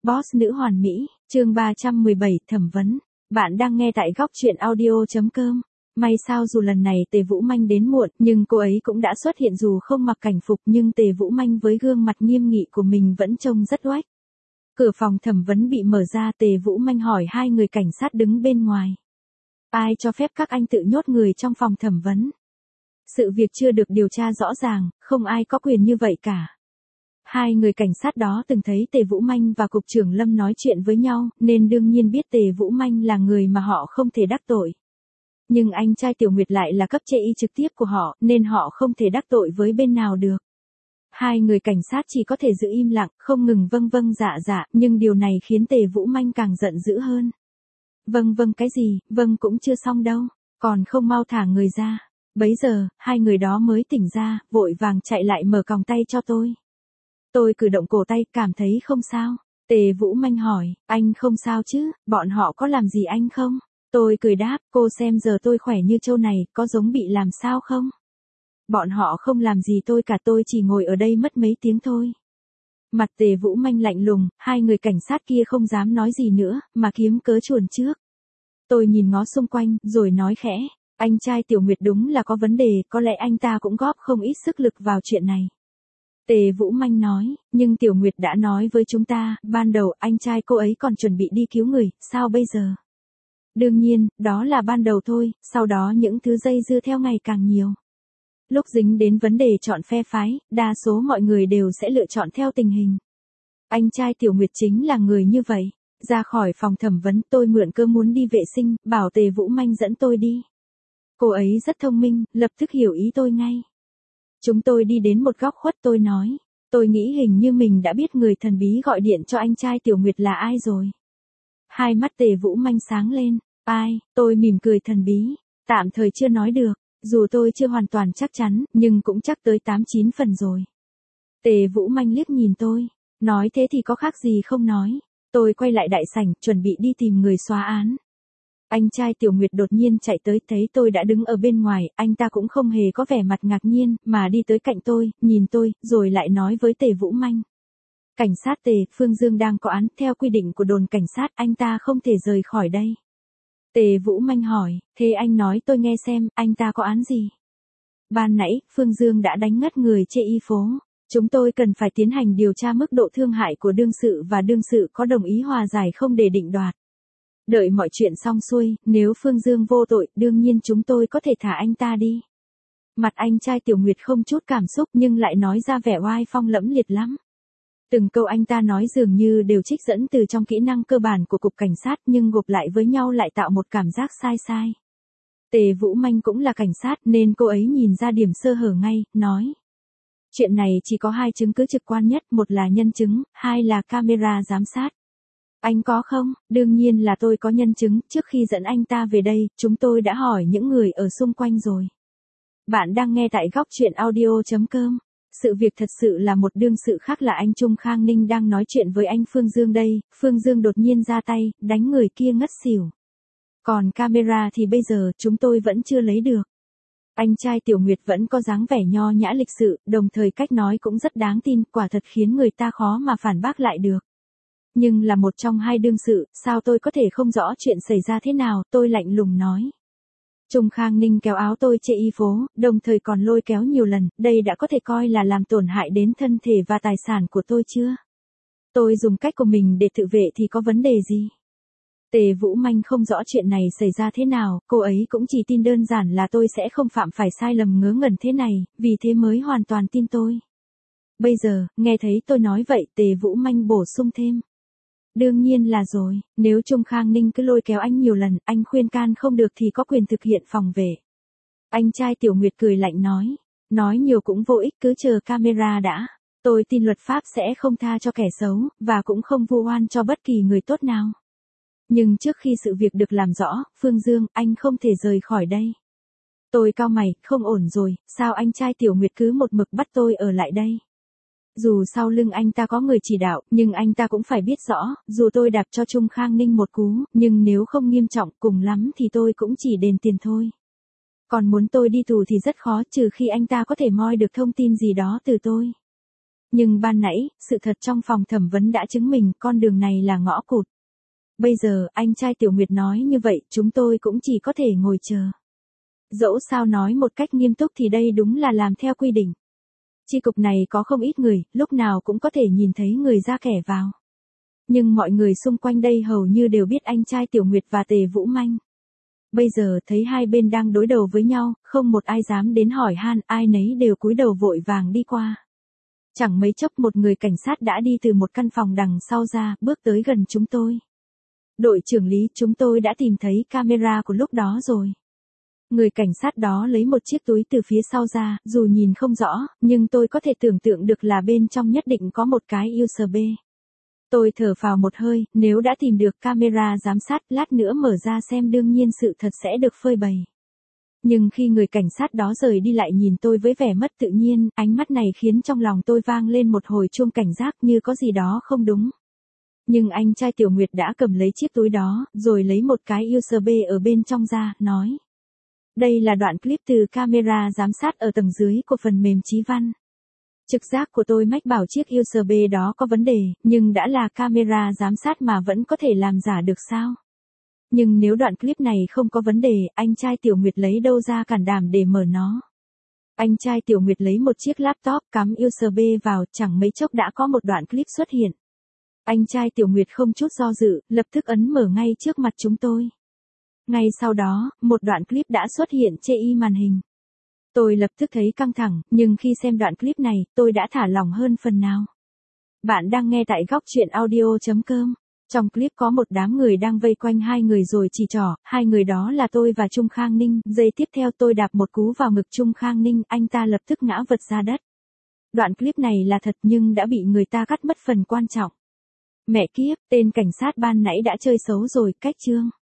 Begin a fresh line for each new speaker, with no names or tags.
Boss nữ hoàn mỹ, chương 317, thẩm vấn. Bạn đang nghe tại góc truyện audio.com. May sao dù lần này Tề Vũ Manh đến muộn, nhưng cô ấy cũng đã xuất hiện dù không mặc cảnh phục, nhưng Tề Vũ Manh với gương mặt nghiêm nghị của mình vẫn trông rất oách. Cửa phòng thẩm vấn bị mở ra, Tề Vũ Manh hỏi hai người cảnh sát đứng bên ngoài. Ai cho phép các anh tự nhốt người trong phòng thẩm vấn? Sự việc chưa được điều tra rõ ràng, không ai có quyền như vậy cả. Hai người cảnh sát đó từng thấy Tề Vũ Manh và Cục trưởng Lâm nói chuyện với nhau, nên đương nhiên biết Tề Vũ Manh là người mà họ không thể đắc tội. Nhưng anh trai Tiểu Nguyệt lại là cấp trên y trực tiếp của họ, nên họ không thể đắc tội với bên nào được. Hai người cảnh sát chỉ có thể giữ im lặng, không ngừng vâng vâng dạ dạ, nhưng điều này khiến Tề Vũ Manh càng giận dữ hơn. Vâng vâng cái gì, vâng cũng chưa xong đâu, còn không mau thả người ra. Bấy giờ, hai người đó mới tỉnh ra, vội vàng chạy lại mở còng tay cho tôi. Tôi cử động cổ tay, cảm thấy không sao. Tề Vũ Manh hỏi, anh không sao chứ, bọn họ có làm gì anh không? Tôi cười đáp, cô xem giờ tôi khỏe như trâu này, có giống bị làm sao không? Bọn họ không làm gì tôi cả, tôi chỉ ngồi ở đây mất mấy tiếng thôi. Mặt Tề Vũ Manh lạnh lùng, hai người cảnh sát kia không dám nói gì nữa, mà kiếm cớ chuồn trước. Tôi nhìn ngó xung quanh, rồi nói khẽ, anh trai Tiểu Nguyệt đúng là có vấn đề, có lẽ anh ta cũng góp không ít sức lực vào chuyện này. Tề Vũ Manh nói, nhưng Tiểu Nguyệt đã nói với chúng ta, ban đầu anh trai cô ấy còn chuẩn bị đi cứu người, sao bây giờ? Đương nhiên, đó là ban đầu thôi, sau đó những thứ dây dưa theo ngày càng nhiều. Lúc dính đến vấn đề chọn phe phái, đa số mọi người đều sẽ lựa chọn theo tình hình. Anh trai Tiểu Nguyệt chính là người như vậy. Ra khỏi phòng thẩm vấn, tôi mượn cơ muốn đi vệ sinh, bảo Tề Vũ Manh dẫn tôi đi. Cô ấy rất thông minh, lập tức hiểu ý tôi ngay. Chúng tôi đi đến một góc khuất, tôi nói, tôi nghĩ hình như mình đã biết người thần bí gọi điện cho anh trai Tiểu Nguyệt là ai rồi. Hai mắt Tề Vũ Manh sáng lên, ai? Tôi mỉm cười, thần bí, tạm thời chưa nói được, dù tôi chưa hoàn toàn chắc chắn, nhưng cũng chắc tới 8-9 phần rồi. Tề Vũ Manh liếc nhìn tôi, nói thế thì có khác gì không nói. Tôi quay lại đại sảnh, chuẩn bị đi tìm người xóa án. Anh trai Tiểu Nguyệt đột nhiên chạy tới, thấy tôi đã đứng ở bên ngoài, anh ta cũng không hề có vẻ mặt ngạc nhiên, mà đi tới cạnh tôi, nhìn tôi, rồi lại nói với Tề Vũ Manh. Cảnh sát Tề, Phương Dương đang có án, theo quy định của đồn cảnh sát, anh ta không thể rời khỏi đây. Tề Vũ Manh hỏi, thế anh nói tôi nghe xem, anh ta có án gì? Ban nãy, Phương Dương đã đánh ngất người trên y phố. Chúng tôi cần phải tiến hành điều tra mức độ thương hại của đương sự và đương sự có đồng ý hòa giải không để định đoạt. Đợi mọi chuyện xong xuôi, nếu Phương Dương vô tội, đương nhiên chúng tôi có thể thả anh ta đi. Mặt anh trai Tiểu Nguyệt không chút cảm xúc nhưng lại nói ra vẻ oai phong lẫm liệt lắm. Từng câu anh ta nói dường như đều trích dẫn từ trong kỹ năng cơ bản của cục cảnh sát, nhưng gộp lại với nhau lại tạo một cảm giác sai sai. Tề Vũ Manh cũng là cảnh sát nên cô ấy nhìn ra điểm sơ hở ngay, nói. Chuyện này chỉ có hai chứng cứ trực quan nhất, một là nhân chứng, hai là camera giám sát. Anh có không? Đương nhiên là tôi có nhân chứng, trước khi dẫn anh ta về đây, chúng tôi đã hỏi những người ở xung quanh rồi. Bạn đang nghe tại góc truyện audio.com. Sự việc thật sự là một đương sự khác là anh Trung Khang Ninh đang nói chuyện với anh Phương Dương đây, Phương Dương đột nhiên ra tay, đánh người kia ngất xỉu. Còn camera thì bây giờ chúng tôi vẫn chưa lấy được. Anh trai Tiểu Nguyệt vẫn có dáng vẻ nho nhã lịch sự, đồng thời cách nói cũng rất đáng tin, quả thật khiến người ta khó mà phản bác lại được. Nhưng là một trong hai đương sự, sao tôi có thể không rõ chuyện xảy ra thế nào, tôi lạnh lùng nói. Trung Khang Ninh kéo áo tôi trên y phố, đồng thời còn lôi kéo nhiều lần, đây đã có thể coi là làm tổn hại đến thân thể và tài sản của tôi chưa? Tôi dùng cách của mình để tự vệ thì có vấn đề gì? Tề Vũ Manh không rõ chuyện này xảy ra thế nào, cô ấy cũng chỉ tin đơn giản là tôi sẽ không phạm phải sai lầm ngớ ngẩn thế này, vì thế mới hoàn toàn tin tôi. Bây giờ, nghe thấy tôi nói vậy, Tề Vũ Manh bổ sung thêm. Đương nhiên là rồi, nếu Trung Khang Ninh cứ lôi kéo anh nhiều lần, anh khuyên can không được thì có quyền thực hiện phòng vệ. Anh trai Tiểu Nguyệt cười lạnh nói nhiều cũng vô ích, cứ chờ camera đã. Tôi tin luật pháp sẽ không tha cho kẻ xấu, và cũng không vu oan cho bất kỳ người tốt nào. Nhưng trước khi sự việc được làm rõ, Phương Dương, anh không thể rời khỏi đây. Tôi cau mày, không ổn rồi, sao anh trai Tiểu Nguyệt cứ một mực bắt tôi ở lại đây? Dù sau lưng anh ta có người chỉ đạo, nhưng anh ta cũng phải biết rõ, dù tôi đạp cho Trung Khang Ninh một cú, nhưng nếu không nghiêm trọng, cùng lắm thì tôi cũng chỉ đền tiền thôi. Còn muốn tôi đi tù thì rất khó, trừ khi anh ta có thể moi được thông tin gì đó từ tôi. Nhưng ban nãy, sự thật trong phòng thẩm vấn đã chứng minh con đường này là ngõ cụt. Bây giờ, anh trai Tiểu Nguyệt nói như vậy, chúng tôi cũng chỉ có thể ngồi chờ. Dẫu sao nói một cách nghiêm túc thì đây đúng là làm theo quy định. Chi cục này có không ít người, lúc nào cũng có thể nhìn thấy người ra kẻ vào. Nhưng mọi người xung quanh đây hầu như đều biết anh trai Tiểu Nguyệt và Tề Vũ Manh. Bây giờ thấy hai bên đang đối đầu với nhau, không một ai dám đến hỏi han, ai nấy đều cúi đầu vội vàng đi qua. Chẳng mấy chốc một người cảnh sát đã đi từ một căn phòng đằng sau ra, bước tới gần chúng tôi. Đội trưởng Lý, chúng tôi đã tìm thấy camera của lúc đó rồi. Người cảnh sát đó lấy một chiếc túi từ phía sau ra, dù nhìn không rõ, nhưng tôi có thể tưởng tượng được là bên trong nhất định có một cái USB. Tôi thở phào một hơi, nếu đã tìm được camera giám sát, lát nữa mở ra xem đương nhiên sự thật sẽ được phơi bày. Nhưng khi người cảnh sát đó rời đi lại nhìn tôi với vẻ mất tự nhiên, ánh mắt này khiến trong lòng tôi vang lên một hồi chuông cảnh giác như có gì đó không đúng. Nhưng anh trai Tiểu Nguyệt đã cầm lấy chiếc túi đó, rồi lấy một cái USB ở bên trong ra, nói. Đây là đoạn clip từ camera giám sát ở tầng dưới của phần mềm Chí Văn. Trực giác của tôi mách bảo chiếc USB đó có vấn đề, nhưng đã là camera giám sát mà vẫn có thể làm giả được sao? Nhưng nếu đoạn clip này không có vấn đề, anh trai Tiểu Nguyệt lấy đâu ra can đảm để mở nó? Anh trai Tiểu Nguyệt lấy một chiếc laptop cắm USB vào, chẳng mấy chốc đã có một đoạn clip xuất hiện. Anh trai Tiểu Nguyệt không chút do dự, lập tức ấn mở ngay trước mặt chúng tôi. Ngay sau đó, một đoạn clip đã xuất hiện trên màn hình. Tôi lập tức thấy căng thẳng, nhưng khi xem đoạn clip này, tôi đã thả lỏng hơn phần nào. Bạn đang nghe tại góc truyện audio.com. Trong clip có một đám người đang vây quanh hai người rồi chỉ trỏ, hai người đó là tôi và Trung Khang Ninh. Giây tiếp theo tôi đạp một cú vào ngực Trung Khang Ninh, anh ta lập tức ngã vật ra đất. Đoạn clip này là thật nhưng đã bị người ta cắt mất phần quan trọng. Mẹ kiếp, tên cảnh sát ban nãy đã chơi xấu rồi, cách chương.